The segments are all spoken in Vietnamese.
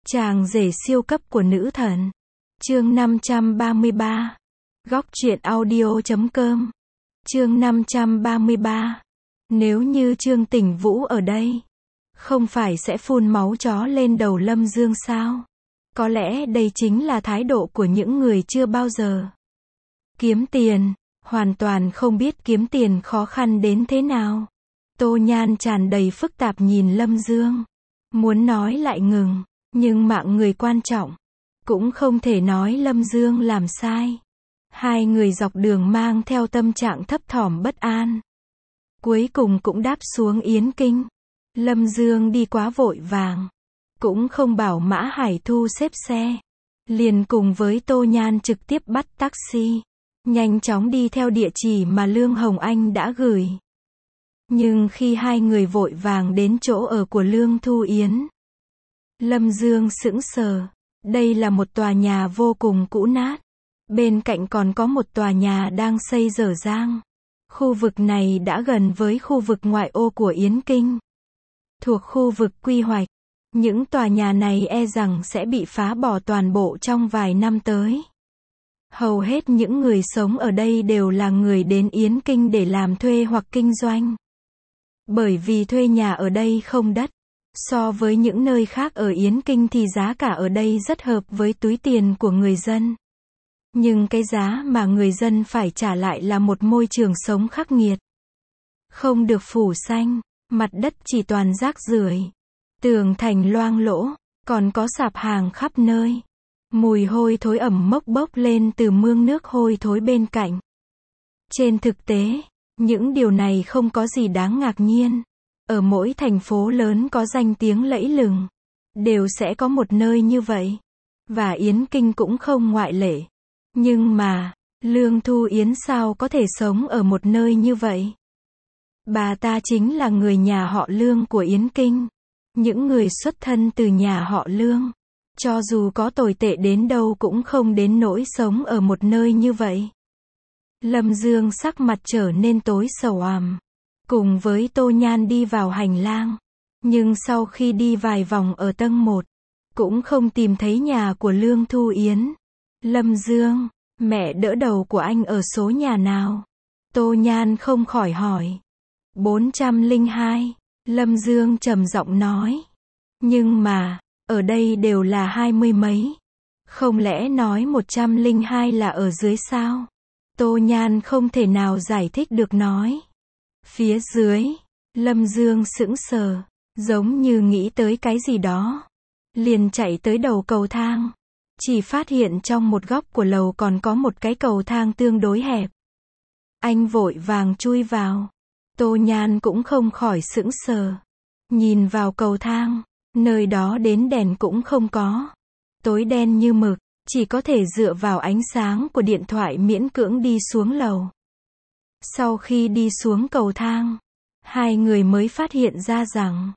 Chàng rể siêu cấp của nữ thần. Chương 533. Góc truyện audio.com. Chương 533. Nếu như Trương Tỉnh Vũ ở đây, không phải sẽ phun máu chó lên đầu Lâm Dương sao? Có lẽ đây chính là thái độ của những người chưa bao giờ kiếm tiền, hoàn toàn không biết kiếm tiền khó khăn đến thế nào. Tô Nhan tràn đầy phức tạp nhìn Lâm Dương, muốn nói lại ngừng, nhưng mạng người quan trọng, cũng không thể nói Lâm Dương làm sai. Hai người dọc đường mang theo tâm trạng thấp thỏm bất an, cuối cùng cũng đáp xuống Yến Kinh. Lâm Dương đi quá vội vàng, cũng không bảo Mã Hải Thu xếp xe, liền cùng với Tô Nhan trực tiếp bắt taxi, nhanh chóng đi theo địa chỉ mà Lương Hồng Anh đã gửi. Nhưng khi hai người vội vàng đến chỗ ở của Lương Thu Yến, Lâm Dương sững sờ. Đây là một tòa nhà vô cùng cũ nát, bên cạnh còn có một tòa nhà đang xây dở dang. Khu vực này đã gần với khu vực ngoại ô của Yến Kinh, thuộc khu vực quy hoạch. Những tòa nhà này e rằng sẽ bị phá bỏ toàn bộ trong vài năm tới. Hầu hết những người sống ở đây đều là người đến Yến Kinh để làm thuê hoặc kinh doanh. Bởi vì thuê nhà ở đây không đắt. So với những nơi khác ở Yến Kinh thì giá cả ở đây rất hợp với túi tiền của người dân. Nhưng cái giá mà người dân phải trả lại là một môi trường sống khắc nghiệt. Không được phủ xanh, mặt đất chỉ toàn rác rưởi, tường thành loang lỗ, còn có sạp hàng khắp nơi. Mùi hôi thối ẩm mốc bốc lên từ mương nước hôi thối bên cạnh. Trên thực tế, những điều này không có gì đáng ngạc nhiên. Ở mỗi thành phố lớn có danh tiếng lẫy lừng, đều sẽ có một nơi như vậy. Và Yến Kinh cũng không ngoại lệ. Nhưng mà, Lương Thu Yến sao có thể sống ở một nơi như vậy? Bà ta chính là người nhà họ Lương của Yến Kinh. Những người xuất thân từ nhà họ Lương, cho dù có tồi tệ đến đâu cũng không đến nỗi sống ở một nơi như vậy. Lâm Dương sắc mặt trở nên tối sầu àm, cùng với Tô Nhan đi vào hành lang. Nhưng sau khi đi vài vòng ở tầng 1, cũng không tìm thấy nhà của Lương Thu Yến. Lâm Dương, mẹ đỡ đầu của anh ở số nhà nào? Tô Nhan không khỏi hỏi. 402, Lâm Dương trầm giọng nói. Nhưng mà, ở đây đều là 20 mấy. Không lẽ nói 102 là ở dưới sao? Tô Nhan không thể nào giải thích được nói. Phía dưới, Lâm Dương sững sờ, giống như nghĩ tới cái gì đó. Liền chạy tới đầu cầu thang. Chỉ phát hiện trong một góc của lầu còn có một cái cầu thang tương đối hẹp. Anh vội vàng chui vào. Tô Nhan cũng không khỏi sững sờ. Nhìn vào cầu thang, nơi đó đến đèn cũng không có. Tối đen như mực, chỉ có thể dựa vào ánh sáng của điện thoại miễn cưỡng đi xuống lầu. Sau khi đi xuống cầu thang, hai người mới phát hiện ra rằng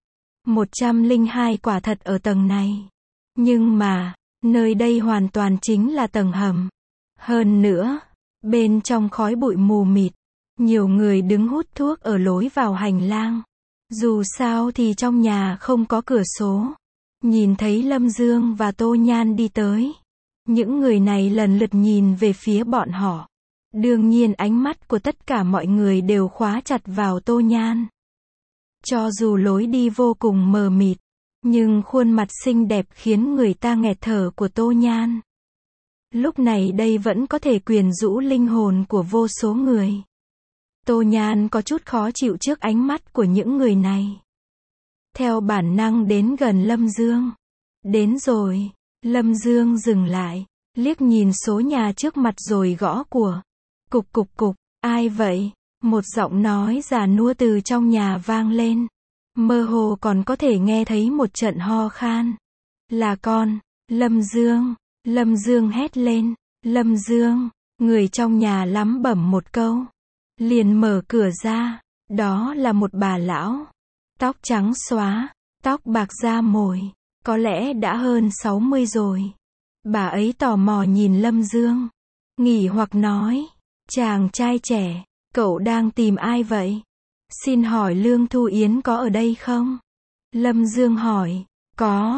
102 quả thật ở tầng này. Nhưng mà, nơi đây hoàn toàn chính là tầng hầm. Hơn nữa, bên trong khói bụi mù mịt, nhiều người đứng hút thuốc ở lối vào hành lang. Dù sao thì trong nhà không có cửa sổ. Nhìn thấy Lâm Dương và Tô Nhan đi tới, những người này lần lượt nhìn về phía bọn họ. Đương nhiên ánh mắt của tất cả mọi người đều khóa chặt vào Tô Nhan. Cho dù lối đi vô cùng mờ mịt, nhưng khuôn mặt xinh đẹp khiến người ta nghẹt thở của Tô Nhan, lúc này đây vẫn có thể quyến rũ linh hồn của vô số người. Tô Nhan có chút khó chịu trước ánh mắt của những người này. Theo bản năng đến gần Lâm Dương. Đến rồi. Lâm Dương dừng lại, liếc nhìn số nhà trước mặt rồi gõ của. Cục cục cục, ai vậy? Một giọng nói già nua từ trong nhà vang lên. Mơ hồ còn có thể nghe thấy một trận ho khan. Là con, Lâm Dương. Lâm Dương hét lên. Lâm Dương, người trong nhà lắm bẩm một câu. Liền mở cửa ra. Đó là một bà lão. Tóc trắng xóa, tóc bạc da mồi. Có lẽ đã hơn 60 rồi. Bà ấy tò mò nhìn Lâm Dương, nghỉ hoặc nói. Chàng trai trẻ, cậu đang tìm ai vậy? Xin hỏi Lương Thu Yến có ở đây không? Lâm Dương hỏi. Có,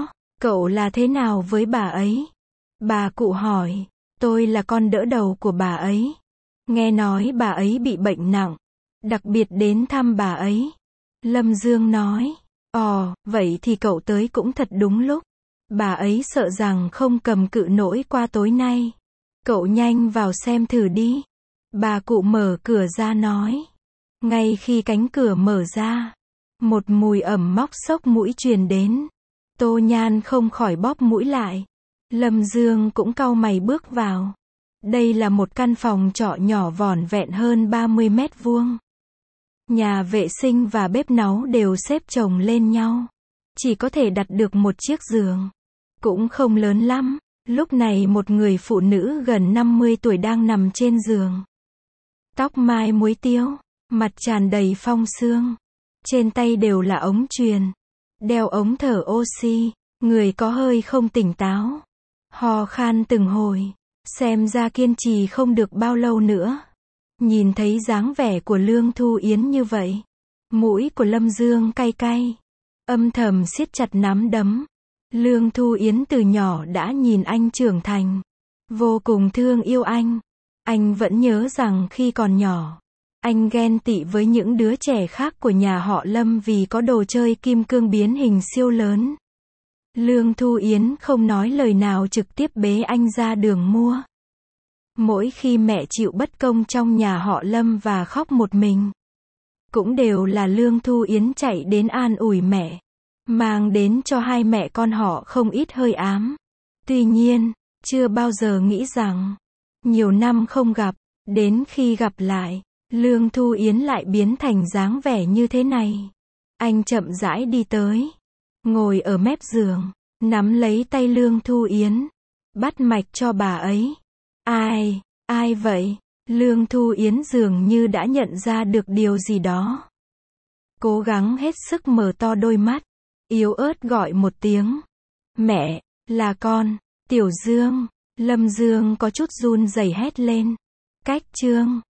Cậu là thế nào với bà ấy? Bà cụ hỏi. Tôi là con đỡ đầu của bà ấy. Nghe nói bà ấy bị bệnh nặng. Đặc biệt đến thăm bà ấy. Lâm Dương nói. Vậy thì cậu tới cũng thật đúng lúc. Bà ấy sợ rằng không cầm cự nổi qua tối nay. Cậu nhanh vào xem thử đi. Bà cụ mở cửa ra nói. Ngay khi cánh cửa mở ra, một mùi ẩm mốc xốc mũi truyền đến. Tô Nhan không khỏi bóp mũi lại. Lâm Dương cũng cau mày bước vào. Đây là một căn phòng trọ nhỏ vỏn vẹn hơn 30 mét vuông. Nhà vệ sinh và bếp nấu đều xếp chồng lên nhau. Chỉ có thể đặt được một chiếc giường. Cũng không lớn lắm. Lúc này một người phụ nữ gần 50 tuổi đang nằm trên giường. Tóc mai muối tiêu, mặt tràn đầy phong sương. Trên tay đều là ống truyền. Đeo ống thở oxy, người có hơi không tỉnh táo. Ho khan từng hồi. Xem ra kiên trì không được bao lâu nữa. Nhìn thấy dáng vẻ của Lương Thu Yến như vậy. Mũi của Lâm Dương cay cay. Âm thầm siết chặt nắm đấm. Lương Thu Yến từ nhỏ đã nhìn anh trưởng thành. Vô cùng thương yêu anh. Anh vẫn nhớ rằng khi còn nhỏ, anh ghen tị với những đứa trẻ khác của nhà họ Lâm vì có đồ chơi kim cương biến hình siêu lớn. Lương Thu Yến không nói lời nào trực tiếp bế anh ra đường mua. Mỗi khi mẹ chịu bất công trong nhà họ Lâm và khóc một mình, cũng đều là Lương Thu Yến chạy đến an ủi mẹ, mang đến cho hai mẹ con họ không ít hơi ám. Tuy nhiên, chưa bao giờ nghĩ rằng, nhiều năm không gặp, đến khi gặp lại, Lương Thu Yến lại biến thành dáng vẻ như thế này. Anh chậm rãi đi tới, ngồi ở mép giường, nắm lấy tay Lương Thu Yến, bắt mạch cho bà ấy. Ai vậy? Lương Thu Yến dường như đã nhận ra được điều gì đó. Cố gắng hết sức mở to đôi mắt, yếu ớt gọi một tiếng. Mẹ, là con, Tiểu Dương. Lâm Dương có chút run rẩy hét lên. Cách Trương.